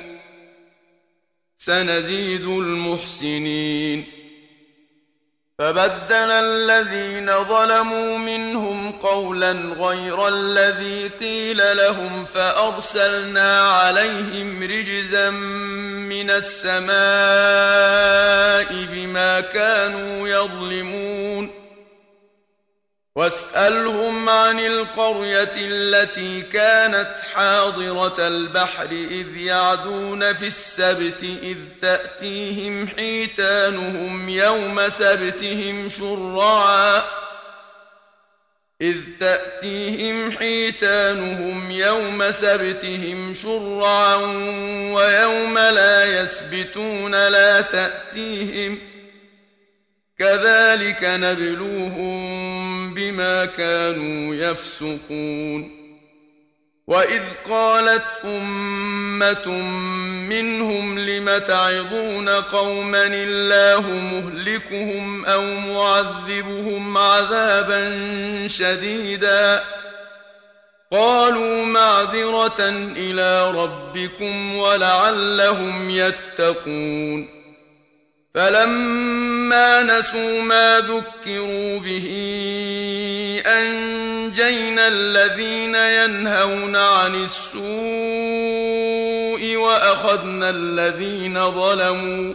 سنزيد المحسنين فبدل الذين ظلموا منهم قولا غير الذي قيل لهم فأرسلنا عليهم رجزا من السماء بما كانوا يظلمون واسألهم عن القرية التي كانت حاضرة البحر إذ يعدون في السبت إذ تأتيهم حيتانهم يوم سبتهم شرعا إذ تأتيهم حيتانهم يوم سبتهم شرعا ويوم لا يسبتون لا تأتيهم كذلك نبلوهم بما كانوا يفسقون وإذ قالت أمة منهم لم تعظون قوما الله مهلكهم أو معذبهم عذابا شديدا قالوا معذرة إلى ربكم ولعلهم يتقون فلما نسوا ما ذكروا به أنجينا الذين ينهون عن السوء وأخذنا وأخذنا الذين ظلموا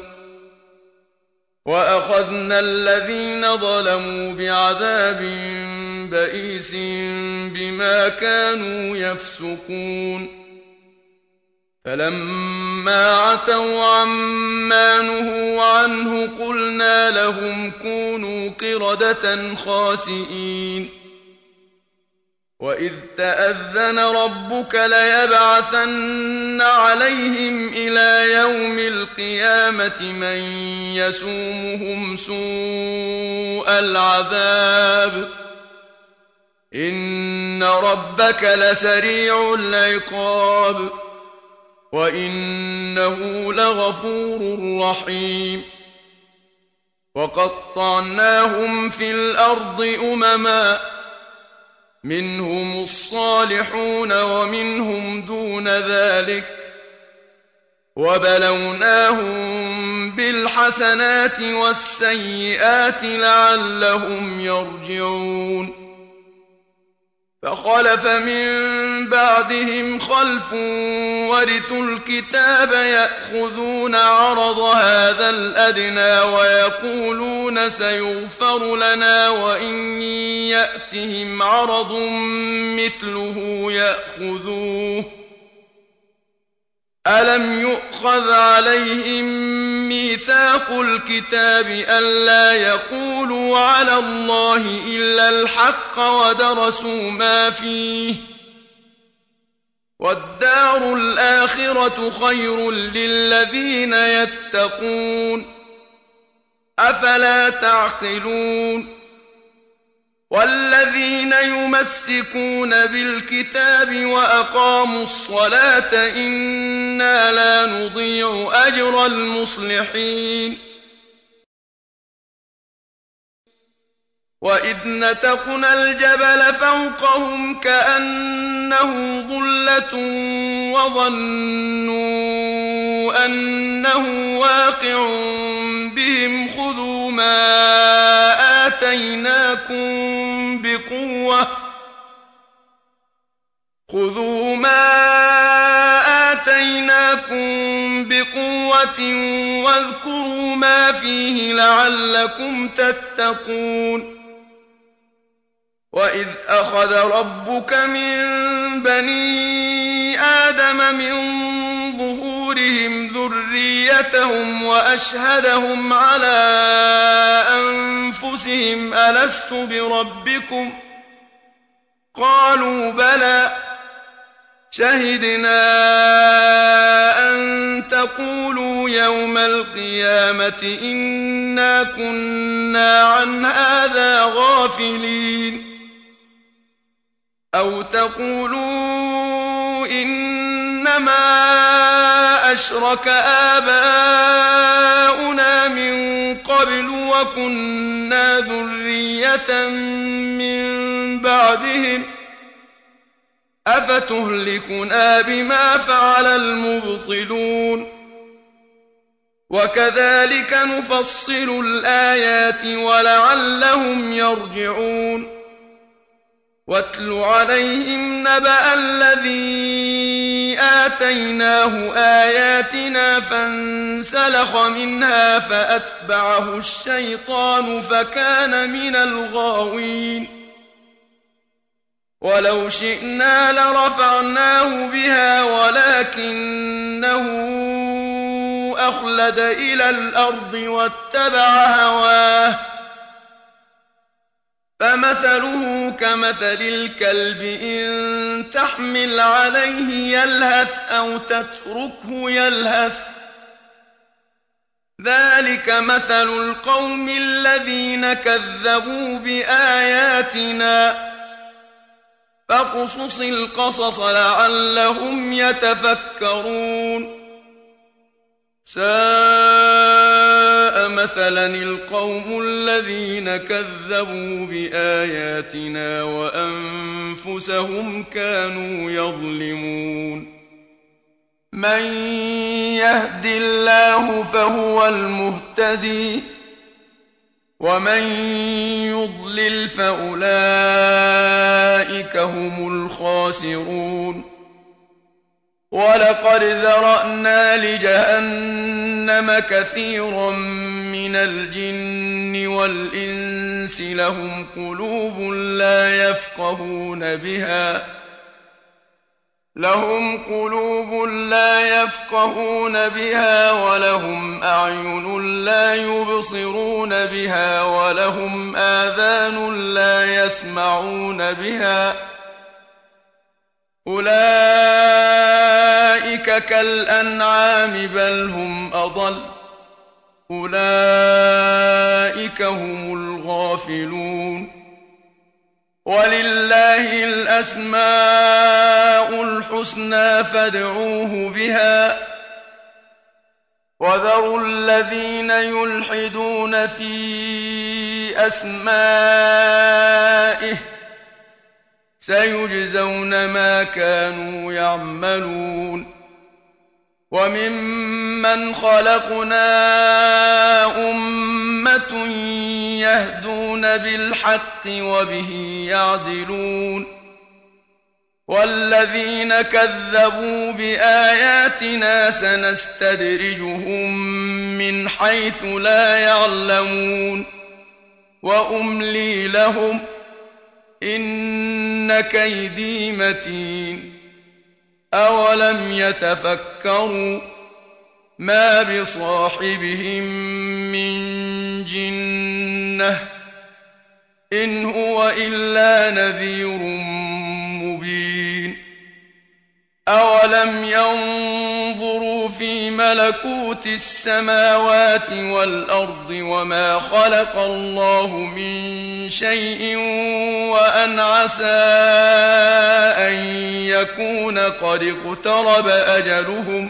وأخذنا الذين ظلموا بعذاب بئيس بما كانوا يفسقون فلما عتوا عما نهوا عنه قلنا لهم كونوا قردة خاسئين وإذ تأذن ربك ليبعثن عليهم إلى يوم القيامة من يسومهم سوء العذاب إن ربك لسريع العقاب وإنه لغفور رحيم وقطعناهم في الأرض أمما منهم الصالحون ومنهم دون ذلك وبلوناهم بالحسنات والسيئات لعلهم يرجعون فخلف من بعدهم خلف ورثوا الكتاب يأخذون عرض هذا الأدنى ويقولون سيغفر لنا وإن يأتهم عرض مثله يأخذوه ألم يؤخذ عليهم ميثاق الكتاب ألا يقولوا على الله إلا الحق ودرسوا ما فيه والدار الآخرة خير للذين يتقون أفلا تعقلون والذين يمسكون بالكتاب وأقاموا الصلاة إنا لا نضيع أجر المصلحين وإذ نتقنا الجبل فوقهم كأنه ظلة وظنوا أنه واقع بهم خذوا ما آتيناكم بقوة خذوا ما آتيناكم بقوة واذكروا ما فيه لعلكم تتقون وإذ أخذ ربك من بني آدم من ظهورهم ذريتهم وأشهدهم على أنفسهم ألست بربكم قالوا بلى شهدنا أن تقولوا يوم القيامة إنا كنا عن هذا غافلين أو تقولوا إنما أشرك آباؤنا من قبل وكنا ذرية من بعدهم أفتهلكنا بما فعل المبطلون وكذلك نفصل الآيات ولعلهم يرجعون واتل عليهم نبأ الذي آتيناه آياتنا فانسلخ منها فأتبعه الشيطان فكان من الغاوين ولو شئنا لرفعناه بها ولكنه أخلد إلى الأرض واتبع هواه فمثله كمثل الكلب إن تحمل عليه يلهث أو تتركه يلهث ذلك مثل القوم الذين كذبوا بآياتنا فاقصص القصص لعلهم يتفكرون ساء مثلا القوم الذين كذبوا بآياتنا وأنفسهم كانوا يظلمون من يهد الله فهو المهتدي ومن يضلل فأولئك هم الخاسرون ولقد ذرأنا لجهنم كثيرا من الجن والإنس لهم قلوب لا يفقهون بها لهم قلوب لا يفقهون بها ولهم أعين لا يبصرون بها ولهم آذان لا يسمعون بها أولئك كالأنعام بل هم أضل أولئك هم الغافلون ولله الأسماء الحسنى فادعوه بها وذروا الذين يلحدون في أسمائه سيجزون ما كانوا يعملون وممن خلقنا أمة يهدون بالحق وبه يعدلون والذين كذبوا بآياتنا سنستدرجهم من حيث لا يعلمون وأملي لهم إن كيدي متين أولم يتفكروا ما بصاحبهم من جنة إن هو إلا نذير مبين أولم ينظروا في ملكوت السماوات والأرض وما خلق الله من شيء وأن عسى أن يكون قد اقترب أجلهم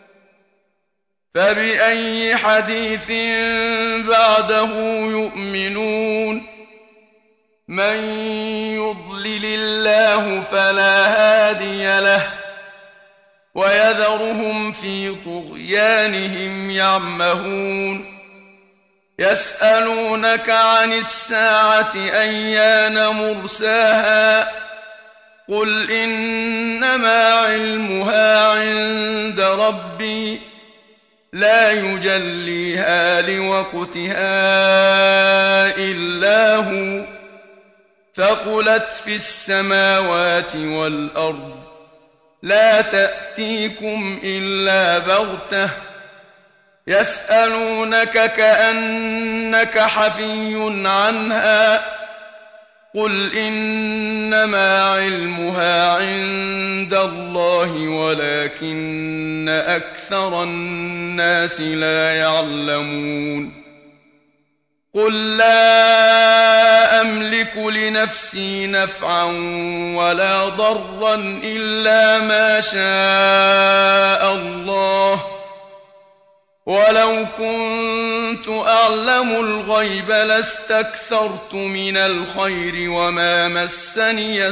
فبأي حديث بعده يؤمنون من يضلل الله فلا هادي له ويذرهم في طغيانهم يعمهون يسألونك عن الساعة أيان مرساها قل إنما علمها عند ربي لا يجليها لوقتها إلا هو ثقلت في السماوات والأرض لا تأتيكم إلا بغتة يسألونك كأنك حفي عنها قل إنما علمها عند الله ولكن أكثر الناس لا يعلمون قل لا أملك لنفسي نفعا ولا ضرا إلا ما شاء الله ولو كنت أعلم الغيب لاستكثرت من الخير وما مسني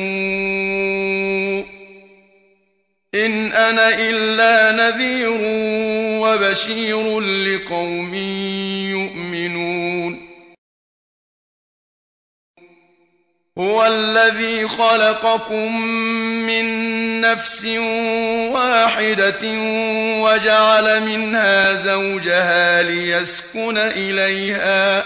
السوء إن أنا إلا نذير وبشير لقوم يؤمنون هو الذي خلقكم من نفس واحدة وجعل منها زوجها ليسكن إليها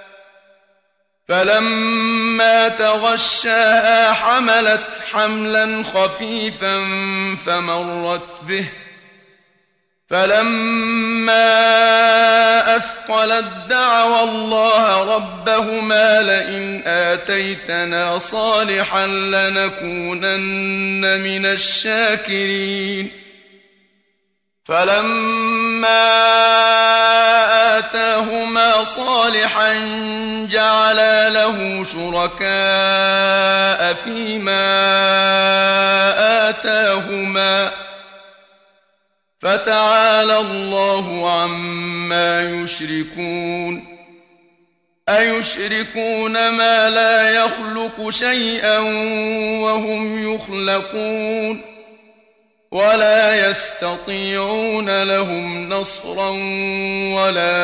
فلما تغشاها حملت حملا خفيفا فمرت به فلما أثقلت دعوا الله ربهما لئن آتيتنا صالحا لنكونن من الشاكرين فلما آتاهما صالحا جعلا له شركاء فيما آتاهما فتعالى الله عما يشركون أيشركون ما لا يخلق شيئا وهم يخلقون ولا يستطيعون لهم نصرا ولا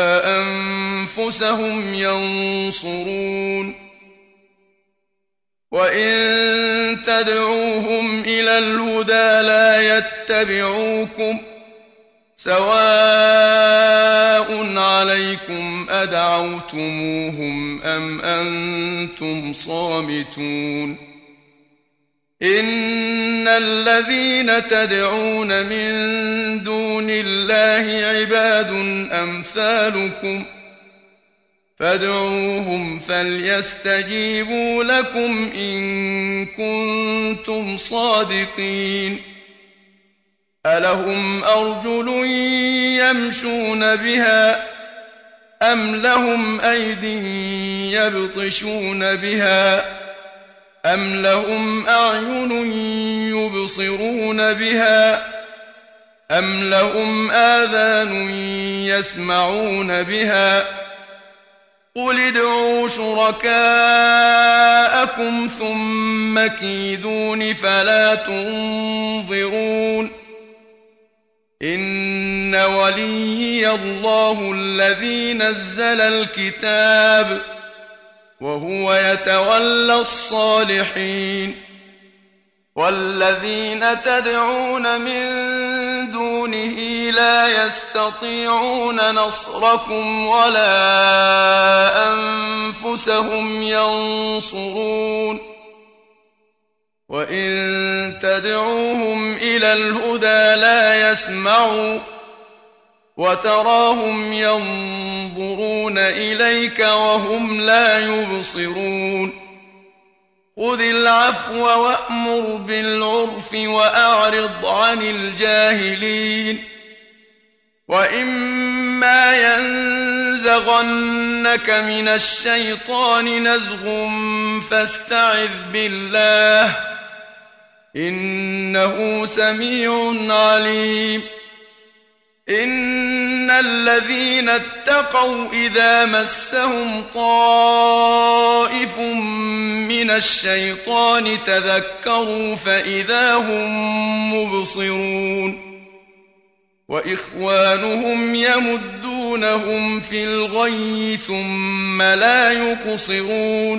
أنفسهم ينصرون وإن تدعوهم إلى الهدى لا يتبعوكم سواء عليكم أدعوتموهم أم أنتم صامتون إن الذين تدعون من دون الله عباد أمثالكم فادعوهم فليستجيبوا لكم إن كنتم صادقين ألهم أرجل يمشون بها أم لهم أيد يبطشون بها أم لهم أعين يبصرون بها أم لهم آذان يسمعون بها قل ادعوا شركاءكم ثم كيدون فلا تنظرون إن وليي الله الذي نزل الكتاب وهو يتولى الصالحين والذين تدعون من دونه لا يستطيعون نصركم ولا أنفسهم ينصرون وإن تدعوهم إلى الهدى لا يسمعوا وتراهم ينظرون إليك وهم لا يبصرون خذ العفو وأمر بالعرف وأعرض عن الجاهلين وإما ينزغنك من الشيطان نزغ فاستعذ بالله إنه سميع عليم إن الذين اتقوا إذا مسهم طائف من الشيطان تذكروا فإذا هم مبصرون وإخوانهم يمدونهم في الغي ثم لا يقصرون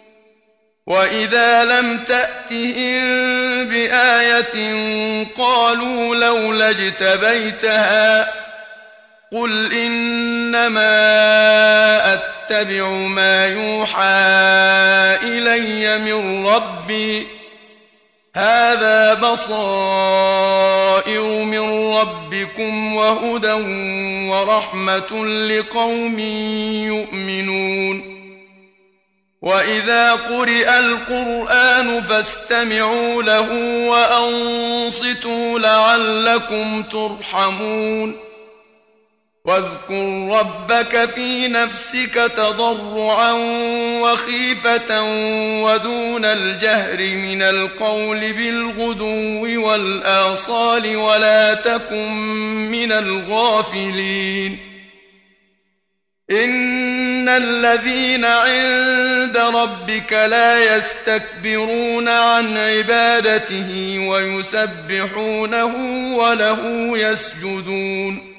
وإذا لم تأتهم بآية قالوا لولا اجتبيتها قل إنما أتبع ما يوحى إلي من ربي هذا بصائر من ربكم وهدى ورحمة لقوم يؤمنون وإذا قرئ القرآن فاستمعوا له وأنصتوا لعلكم ترحمون واذكر ربك في نفسك تضرعا وخيفة ودون الجهر من القول بالغدو والآصال ولا تكن من الغافلين إن الذين عند ربك لا يستكبرون عن عبادته ويسبحونه وله يسجدون